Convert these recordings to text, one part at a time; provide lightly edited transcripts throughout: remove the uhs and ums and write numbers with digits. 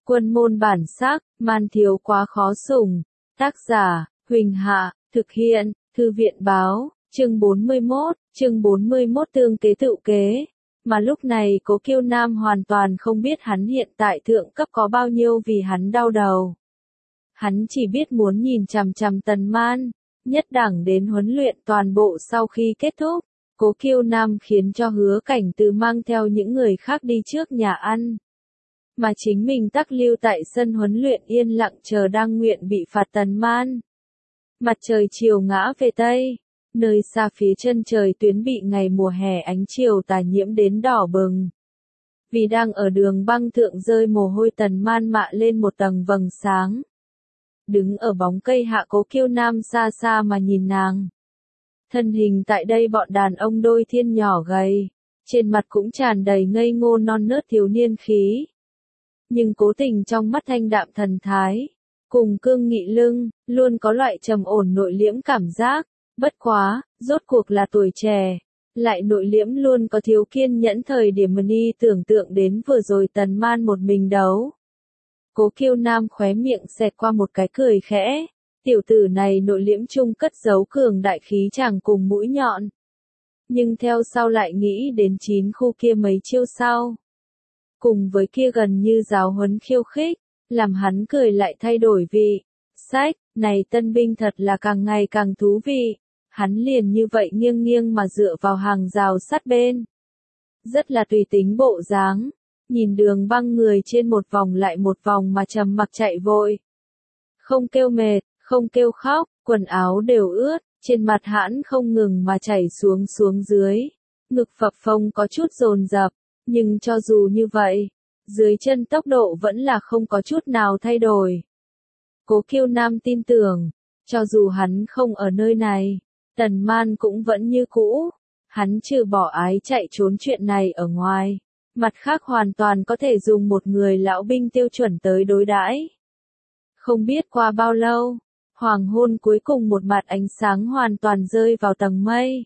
Quân môn bản sắc, man thiếu quá khó sủng. Tác giả, Huỳnh Hạ, thực hiện, Thư viện báo, chương 41 tương kế tựu kế. Mà lúc này Cố Kiêu Nam hoàn toàn không biết hắn hiện tại thượng cấp có bao nhiêu vì hắn đau đầu. Hắn chỉ biết muốn nhìn chằm chằm Tần Man, nhất đẳng đến huấn luyện toàn bộ sau khi kết thúc. Cố Kiêu Nam khiến cho Hứa Cảnh Từ mang theo những người khác đi trước nhà ăn. Mà chính mình tắc lưu tại sân huấn luyện yên lặng chờ đang nguyện bị phạt Tần Man. Mặt trời chiều ngã về Tây, nơi xa phía chân trời tuyến bị ngày mùa hè ánh chiều tà nhiễm đến đỏ bừng. Vì đang ở đường băng thượng rơi mồ hôi Tần Man mạ lên một tầng vầng sáng. Đứng ở bóng cây hạ Cố Kiêu Nam xa xa mà nhìn nàng. Thân hình tại đây bọn đàn ông đôi thiên nhỏ gầy, trên mặt cũng tràn đầy ngây ngô non nớt thiếu niên khí. Nhưng cố tình trong mắt thanh đạm thần thái, cùng cương nghị lưng, luôn có loại trầm ổn nội liễm cảm giác. Bất quá, rốt cuộc là tuổi trẻ, lại nội liễm luôn có thiếu kiên nhẫn thời điểm Mani tưởng tượng đến vừa rồi Tần Man một mình đấu. Cố Kiêu Nam khóe miệng xẹt qua một cái cười khẽ, tiểu tử này nội liễm chung cất giấu cường đại khí chàng cùng mũi nhọn. Nhưng theo sau lại nghĩ đến 9 khu kia mấy chiêu sau. Cùng với kia gần như giáo huấn khiêu khích, làm hắn cười lại thay đổi vị. Sách, này tân binh thật là càng ngày càng thú vị. Hắn liền như vậy nghiêng nghiêng mà dựa vào hàng rào sát bên. Rất là tùy tính bộ dáng, nhìn đường băng người trên một vòng lại một vòng mà trầm mặc chạy vội. Không kêu mệt, không kêu khóc, quần áo đều ướt, trên mặt hãn không ngừng mà chảy xuống dưới. Ngực phập phồng có chút dồn dập, nhưng cho dù như vậy, dưới chân tốc độ vẫn là không có chút nào thay đổi. Cố Kiêu Nam tin tưởng, cho dù hắn không ở nơi này, Tần Man cũng vẫn như cũ. Hắn trừ bỏ ái chạy trốn chuyện này ở ngoài, mặt khác hoàn toàn có thể dùng một người lão binh tiêu chuẩn tới đối đãi. Không biết qua bao lâu, hoàng hôn cuối cùng một mặt ánh sáng hoàn toàn rơi vào tầng mây.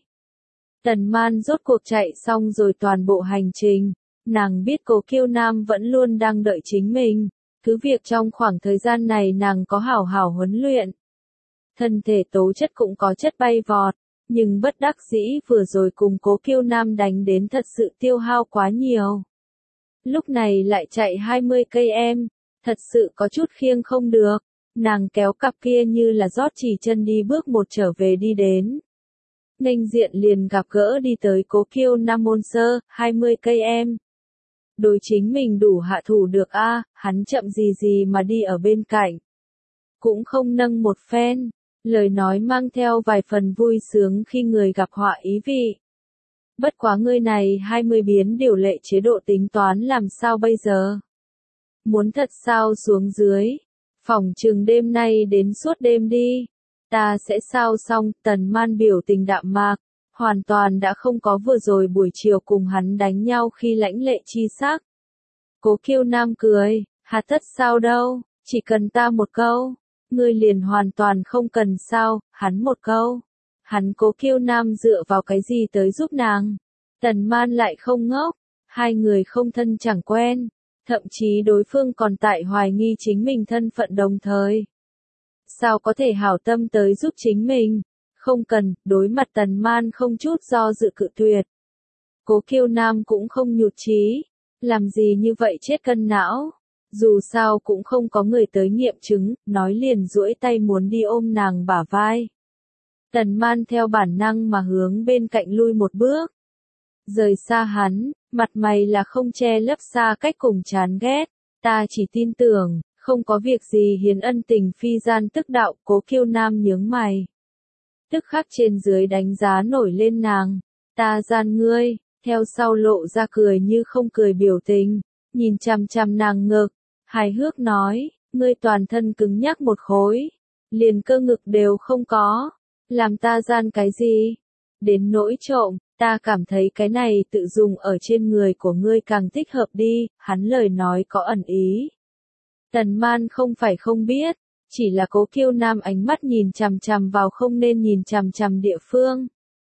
Tần Man rốt cuộc chạy xong rồi toàn bộ hành trình, nàng biết Cố Kiêu Nam vẫn luôn đang đợi chính mình, cứ việc trong khoảng thời gian này nàng có hảo hảo huấn luyện. Thân thể tố chất cũng có chất bay vọt, nhưng bất đắc dĩ vừa rồi cùng Cố Kiêu Nam đánh đến thật sự tiêu hao quá nhiều. Lúc này lại chạy 20 cây thật sự có chút khiêng không được, nàng kéo cặp kia như là rót chỉ chân đi bước một trở về đi đến. Nghênh diện liền gặp gỡ đi tới Cố Kiêu Nam môn sơ, 20 cây Đối chính mình đủ hạ thủ được a, hắn chậm gì mà đi ở bên cạnh. Cũng không nâng một phen, lời nói mang theo vài phần vui sướng khi người gặp họa ý vị. Bất quá ngươi này 20 biến điều lệ chế độ tính toán làm sao bây giờ? Muốn thật sao xuống dưới? Phỏng chừng đêm nay đến suốt đêm đi. Ta sẽ sao xong, Tần Man biểu tình đạm mạc, hoàn toàn đã không có vừa rồi buổi chiều cùng hắn đánh nhau khi lãnh lệ chi sắc. Cố Kiêu Nam cười, hà tất sao đâu, chỉ cần ta một câu, ngươi liền hoàn toàn không cần sao, hắn một câu. Hắn Cố Kiêu Nam dựa vào cái gì tới giúp nàng? Tần Man lại không ngốc, hai người không thân chẳng quen, thậm chí đối phương còn tại hoài nghi chính mình thân phận đồng thời. Sao có thể hảo tâm tới giúp chính mình? Không cần, đối mặt Tần Man không chút do dự cự tuyệt. Cố Kiêu Nam cũng không nhụt chí, làm gì như vậy chết cân não. Dù sao cũng không có người tới nghiệm chứng, nói liền duỗi tay muốn đi ôm nàng bả vai. Tần Man theo bản năng mà hướng bên cạnh lui một bước. Rời xa hắn, mặt mày là không che lấp xa cách cùng chán ghét. Ta chỉ tin tưởng, không có việc gì hiến ân tình phi gian tức đạo. Cố Kiêu Nam nhướng mày. Tức khắc trên dưới đánh giá nổi lên nàng. Ta gian ngươi, theo sau lộ ra cười như không cười biểu tình, nhìn chằm chằm nàng ngực, hài hước nói, ngươi toàn thân cứng nhắc một khối, liền cơ ngực đều không có, làm ta gian cái gì? Đến nỗi trộm, ta cảm thấy cái này tự dùng ở trên người của ngươi càng thích hợp đi, hắn lời nói có ẩn ý. Tần Man không phải không biết, chỉ là Cố Kiêu Nam ánh mắt nhìn chằm chằm vào không nên nhìn chằm chằm địa phương.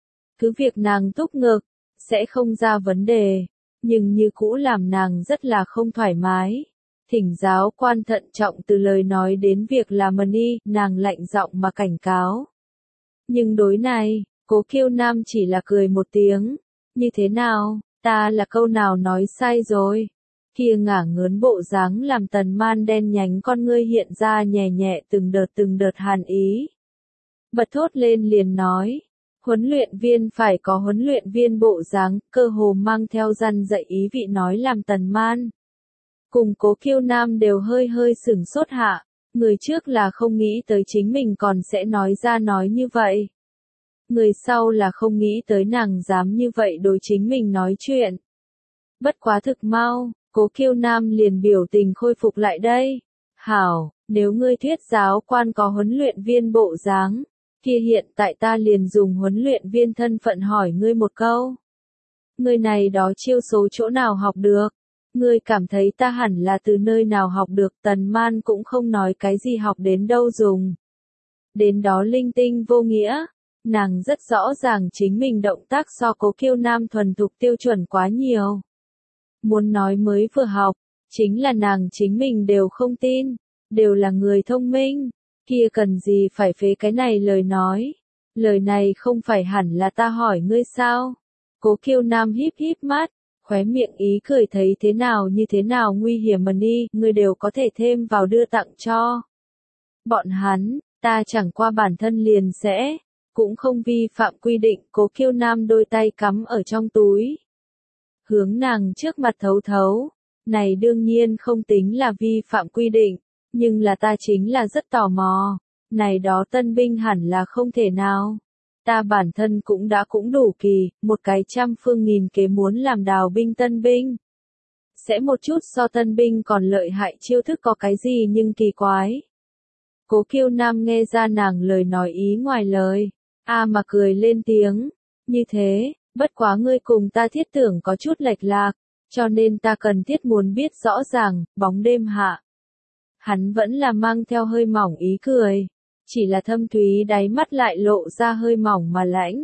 Cứ việc nàng túc ngực, sẽ không ra vấn đề, nhưng như cũ làm nàng rất là không thoải mái. Thỉnh giáo quan thận trọng từ lời nói đến việc làm đi, nàng lạnh giọng mà cảnh cáo. Nhưng đối này, Cố Kiêu Nam chỉ là cười một tiếng. Như thế nào, ta là câu nào nói sai rồi? Kia ngả ngớn bộ dáng làm Tần Man đen nhánh con ngươi hiện ra nhẹ nhẹ từng đợt hàn ý. Bật thốt lên liền nói. Huấn luyện viên phải có huấn luyện viên bộ dáng, cơ hồ mang theo răn dạy ý vị nói làm Tần Man. Cùng Cố Kiêu Nam đều hơi hơi sửng sốt hạ, người trước là không nghĩ tới chính mình còn sẽ nói ra nói như vậy. Người sau là không nghĩ tới nàng dám như vậy đối chính mình nói chuyện. Bất quá thực mau, Cố Kiêu Nam liền biểu tình khôi phục lại đây. Hảo, nếu ngươi thuyết giáo quan có huấn luyện viên bộ dáng, kia hiện tại ta liền dùng huấn luyện viên thân phận hỏi ngươi một câu. Ngươi này đó chiêu số chỗ nào học được? Ngươi cảm thấy ta hẳn là từ nơi nào học được? Tần Man cũng không nói cái gì học đến đâu dùng. Đến đó linh tinh vô nghĩa. Nàng rất rõ ràng chính mình động tác so Cố Kiêu Nam thuần thục tiêu chuẩn quá nhiều. Muốn nói mới vừa học, chính là nàng chính mình đều không tin, đều là người thông minh, kia cần gì phải phế cái này lời nói. Lời này không phải hẳn là ta hỏi ngươi sao? Cố Kiêu Nam híp híp mắt, khóe miệng ý cười thấy thế nào như thế nào nguy hiểm mà đi, ngươi đều có thể thêm vào đưa tặng cho. Bọn hắn, ta chẳng qua bản thân liền sẽ, cũng không vi phạm quy định. Cố Kiêu Nam đôi tay cắm ở trong túi. Hướng nàng trước mặt thấu thấu, này đương nhiên không tính là vi phạm quy định, nhưng là ta chính là rất tò mò, này đó tân binh hẳn là không thể nào. Ta bản thân cũng đã cũng đủ kỳ, một cái trăm phương nghìn kế muốn làm đào binh tân binh. Sẽ một chút so tân binh còn lợi hại chiêu thức có cái gì nhưng kỳ quái. Cố Kiêu Nam nghe ra nàng lời nói ý ngoài lời, mà cười lên tiếng, như thế. Bất quá ngươi cùng ta thiết tưởng có chút lệch lạc, cho nên ta cần thiết muốn biết rõ ràng, bóng đêm hạ. Hắn vẫn là mang theo hơi mỏng ý cười, chỉ là thâm thúy đáy mắt lại lộ ra hơi mỏng mà lãnh.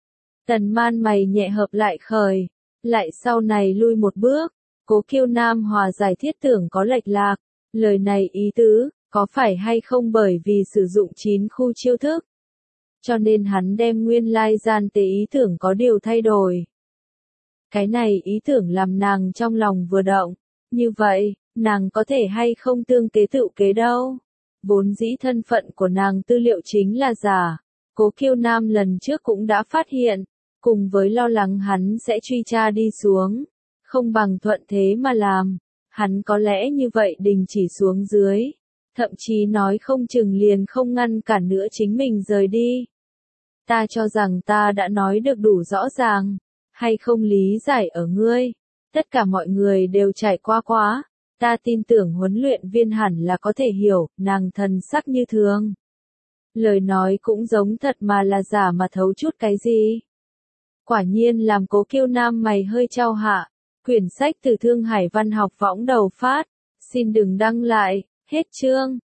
Tần Man mày nhẹ hợp lại khởi, lại sau này lui một bước, Cố Kiêu Nam hòa giải thiết tưởng có lệch lạc, lời này ý tứ, có phải hay không bởi vì sử dụng 9 khu chiêu thức. Cho nên hắn đem nguyên lai gian tế ý tưởng có điều thay đổi. Cái này ý tưởng làm nàng trong lòng vừa động. Như vậy, nàng có thể hay không tương kế tự kế đâu. Vốn dĩ thân phận của nàng tư liệu chính là giả. Cố Kiêu Nam lần trước cũng đã phát hiện. Cùng với lo lắng hắn sẽ truy tra đi xuống. Không bằng thuận thế mà làm. Hắn có lẽ như vậy đình chỉ xuống dưới. Thậm chí nói không chừng liền không ngăn cản nữa chính mình rời đi. Ta cho rằng ta đã nói được đủ rõ ràng, hay không lý giải ở ngươi. Tất cả mọi người đều trải qua quá, ta tin tưởng huấn luyện viên hẳn là có thể hiểu, nàng thần sắc như thường. Lời nói cũng giống thật mà là giả mà thấu chút cái gì. Quả nhiên làm Cố Kiêu Nam mày hơi chau hạ, quyển sách từ Thương Hải Văn học võng đầu phát, xin đừng đăng lại, hết chương.